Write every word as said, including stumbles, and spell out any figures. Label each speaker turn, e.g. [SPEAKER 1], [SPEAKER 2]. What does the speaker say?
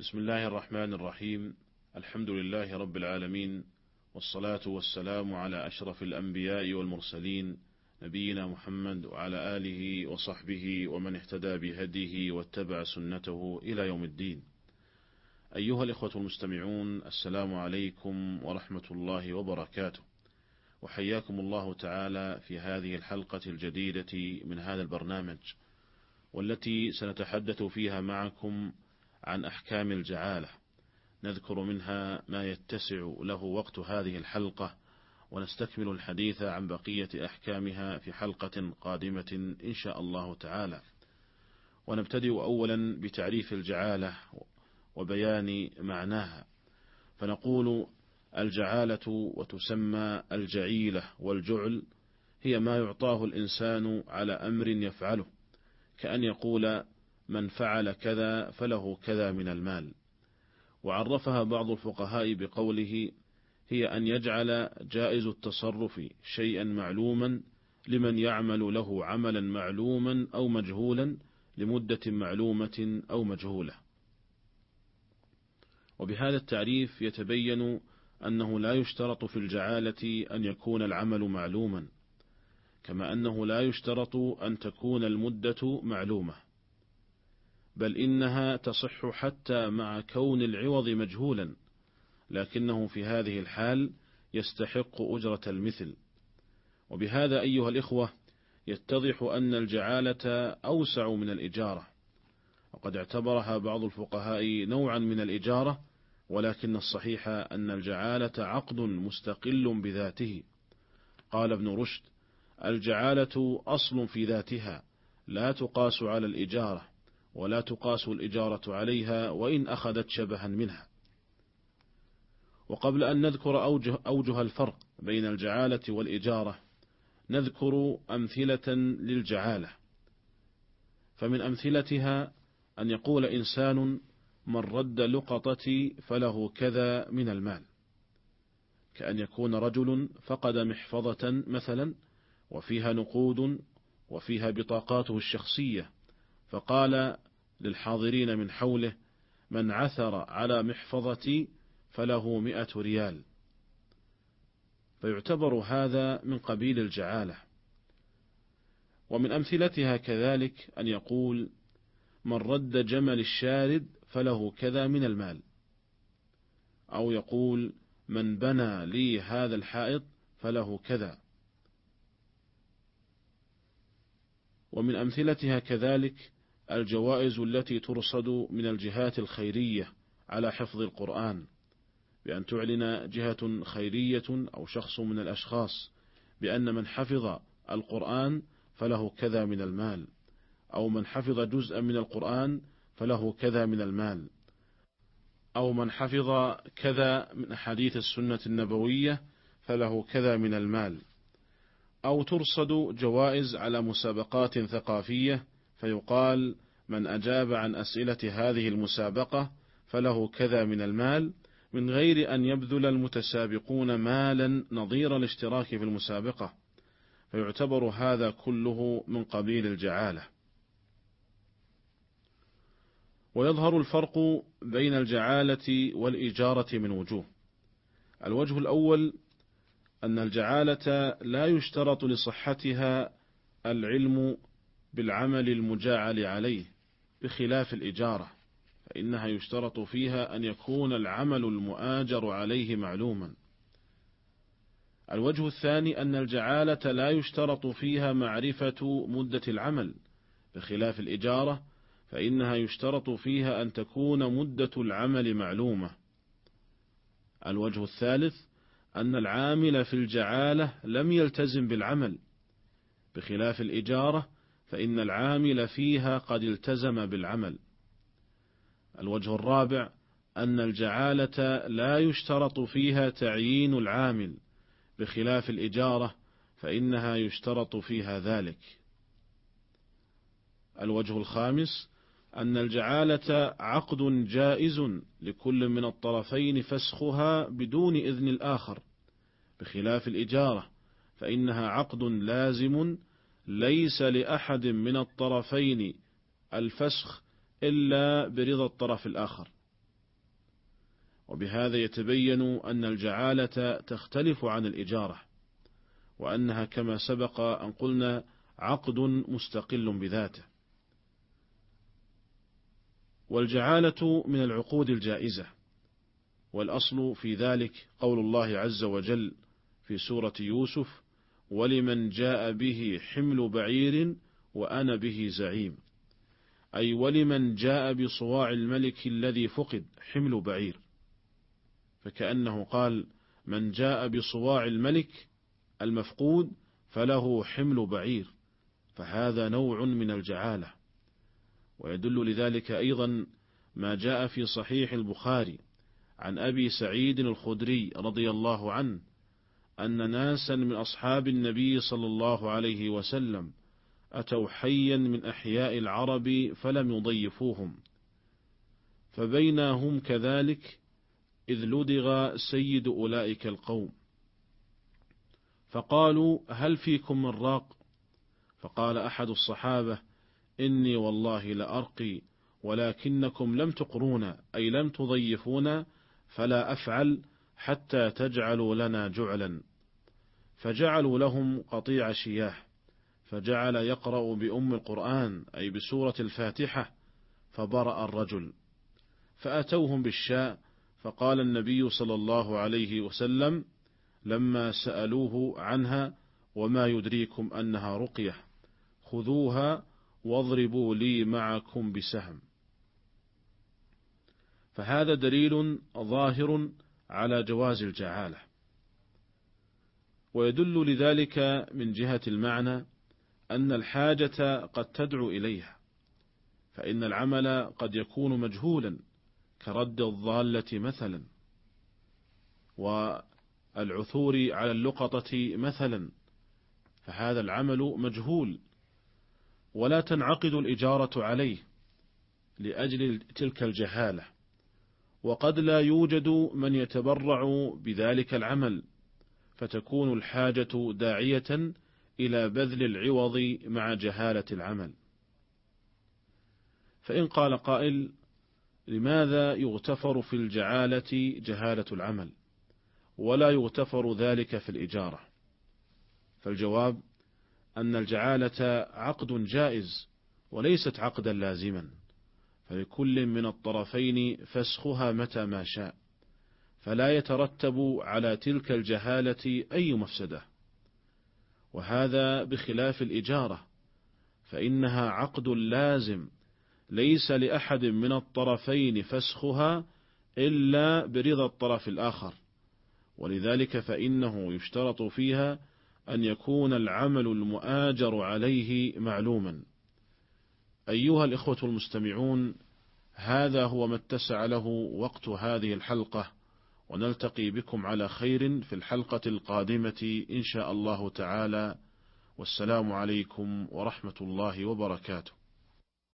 [SPEAKER 1] بسم الله الرحمن الرحيم. الحمد لله رب العالمين، والصلاة والسلام على أشرف الأنبياء والمرسلين، نبينا محمد وعلى آله وصحبه ومن اهتدى بهديه واتبع سنته إلى يوم الدين. أيها الإخوة المستمعون، السلام عليكم ورحمة الله وبركاته، وحياكم الله تعالى في هذه الحلقة الجديدة من هذا البرنامج، والتي سنتحدث فيها معكم عن أحكام الجعالة، نذكر منها ما يتسع له وقت هذه الحلقة، ونستكمل الحديث عن بقية أحكامها في حلقة قادمة إن شاء الله تعالى. ونبتدئ أولا بتعريف الجعالة وبيان معناها، فنقول: الجعالة وتسمى الجعيلة والجعل هي ما يعطاه الإنسان على أمر يفعله، كأن يقول: من فعل كذا فله كذا من المال. وعرفها بعض الفقهاء بقوله: هي أن يجعل جائز التصرف شيئا معلوما لمن يعمل له عملا معلوما أو مجهولا لمدة معلومة أو مجهولة. وبهذا التعريف يتبين أنه لا يشترط في الجعالة أن يكون العمل معلوما، كما أنه لا يشترط أن تكون المدة معلومة، بل إنها تصح حتى مع كون العوض مجهولا، لكنه في هذه الحال يستحق أجرة المثل. وبهذا أيها الإخوة يتضح أن الجعالة أوسع من الإجارة، وقد اعتبرها بعض الفقهاء نوعا من الإجارة، ولكن الصحيح أن الجعالة عقد مستقل بذاته. قال ابن رشد: الجعالة أصل في ذاتها، لا تقاس على الإجارة، ولا تقاس الإجارة عليها وإن أخذت شبها منها. وقبل أن نذكر أوجه, أوجه الفرق بين الجعالة والإجارة، نذكر أمثلة للجعالة. فمن أمثلتها أن يقول إنسان: من رد لقطتي فله كذا من المال، كأن يكون رجل فقد محفظة مثلا وفيها نقود وفيها بطاقاته الشخصية، فقال للحاضرين من حوله: من عثر على محفظتي فله مئة ريال، فيعتبر هذا من قبيل الجعالة. ومن أمثلتها كذلك أن يقول: من رد جمل الشارد فله كذا من المال، أو يقول: من بنى لي هذا الحائط فله كذا. ومن أمثلتها كذلك الجوائز التي ترصد من الجهات الخيرية على حفظ القرآن، بأن تعلن جهة خيرية أو شخص من الأشخاص بأن من حفظ القرآن فله كذا من المال، أو من حفظ جزءا من القرآن فله كذا من المال، أو من حفظ كذا من أحاديث السنة النبوية فله كذا من المال. أو ترصد جوائز على مسابقات ثقافية، فيقال: من أجاب عن أسئلة هذه المسابقة فله كذا من المال، من غير أن يبذل المتسابقون مالا نظير الاشتراك في المسابقة، فيعتبر هذا كله من قبيل الجعالة. ويظهر الفرق بين الجعالة والإجارة من وجوه. الوجه الأول أن الجعالة لا يشترط لصحتها العلم بالعمل المجاعل عليه، بخلاف الإجارة فإنها يشترط فيها أن يكون العمل المؤاجر عليه معلوما. الوجه الثاني أن الجعالة لا يشترط فيها معرفة مدة العمل، بخلاف الإجارة فإنها يشترط فيها أن تكون مدة العمل معلومة. الوجه الثالث أن العامل في الجعالة لم يلتزم بالعمل، بخلاف الإجارة فإن العامل فيها قد التزم بالعمل. الوجه الرابع أن الجعالة لا يشترط فيها تعيين العامل، بخلاف الإجارة فإنها يشترط فيها ذلك. الوجه الخامس أن الجعالة عقد جائز لكل من الطرفين فسخها بدون إذن الآخر، بخلاف الإجارة فإنها عقد لازم ليس لأحد من الطرفين الفسخ إلا برضا الطرف الآخر. وبهذا يتبين أن الجعالة تختلف عن الإجارة، وأنها كما سبق أن قلنا عقد مستقل بذاته. والجعالة من العقود الجائزة، والأصل في ذلك قول الله عز وجل في سورة يوسف: ولمن جاء به حمل بعير وأنا به زعيم، أي ولمن جاء بصواع الملك الذي فقد حمل بعير، فكأنه قال: من جاء بصواع الملك المفقود فله حمل بعير، فهذا نوع من الجعالة. ويدل لذلك أيضا ما جاء في صحيح البخاري عن أبي سعيد الخدري رضي الله عنه أن ناسا من أصحاب النبي صلى الله عليه وسلم أتوا حيا من أحياء العرب فلم يضيفوهم، فبينا هم كذلك إذ لدغ سيد أولئك القوم، فقالوا: هل فيكم من راق؟ فقال أحد الصحابة: إني والله لأرقي، ولكنكم لم تقرونا، أي لم تضيفونا، فلا أفعل حتى تجعلوا لنا جعلا. فجعلوا لهم قطيع شياه، فجعل يقرأ بأم القرآن أي بسورة الفاتحة، فبرأ الرجل. فأتوهم بالشاء، فقال النبي صلى الله عليه وسلم لما سألوه عنها: وما يدريكم أنها رقية، خذوها واضربوا لي معكم بسهم. فهذا دليل ظاهر على جواز الجعالة. ويدل لذلك من جهة المعنى أن الحاجة قد تدعو إليها، فإن العمل قد يكون مجهولا كرد الضالة مثلا، والعثور على اللقطة مثلا، فهذا العمل مجهول ولا تنعقد الإجارة عليه لأجل تلك الجهالة، وقد لا يوجد من يتبرع بذلك العمل، فتكون الحاجة داعية إلى بذل العوض مع جهالة العمل. فإن قال قائل: لماذا يغتفر في الجعالة جهالة العمل ولا يغتفر ذلك في الإجارة؟ فالجواب أن الجعالة عقد جائز وليست عقدا لازما، فلكل من الطرفين فسخها متى ما شاء، فلا يترتب على تلك الجهالة أي مفسدة. وهذا بخلاف الإجارة، فإنها عقد لازم ليس لأحد من الطرفين فسخها إلا برضا الطرف الآخر، ولذلك فإنه يشترط فيها أن يكون العمل المؤاجر عليه معلوما. أيها الإخوة المستمعون، هذا هو ما اتسع له وقت هذه الحلقة، ونلتقي بكم على خير في الحلقة القادمة إن شاء الله تعالى، والسلام عليكم ورحمة الله وبركاته.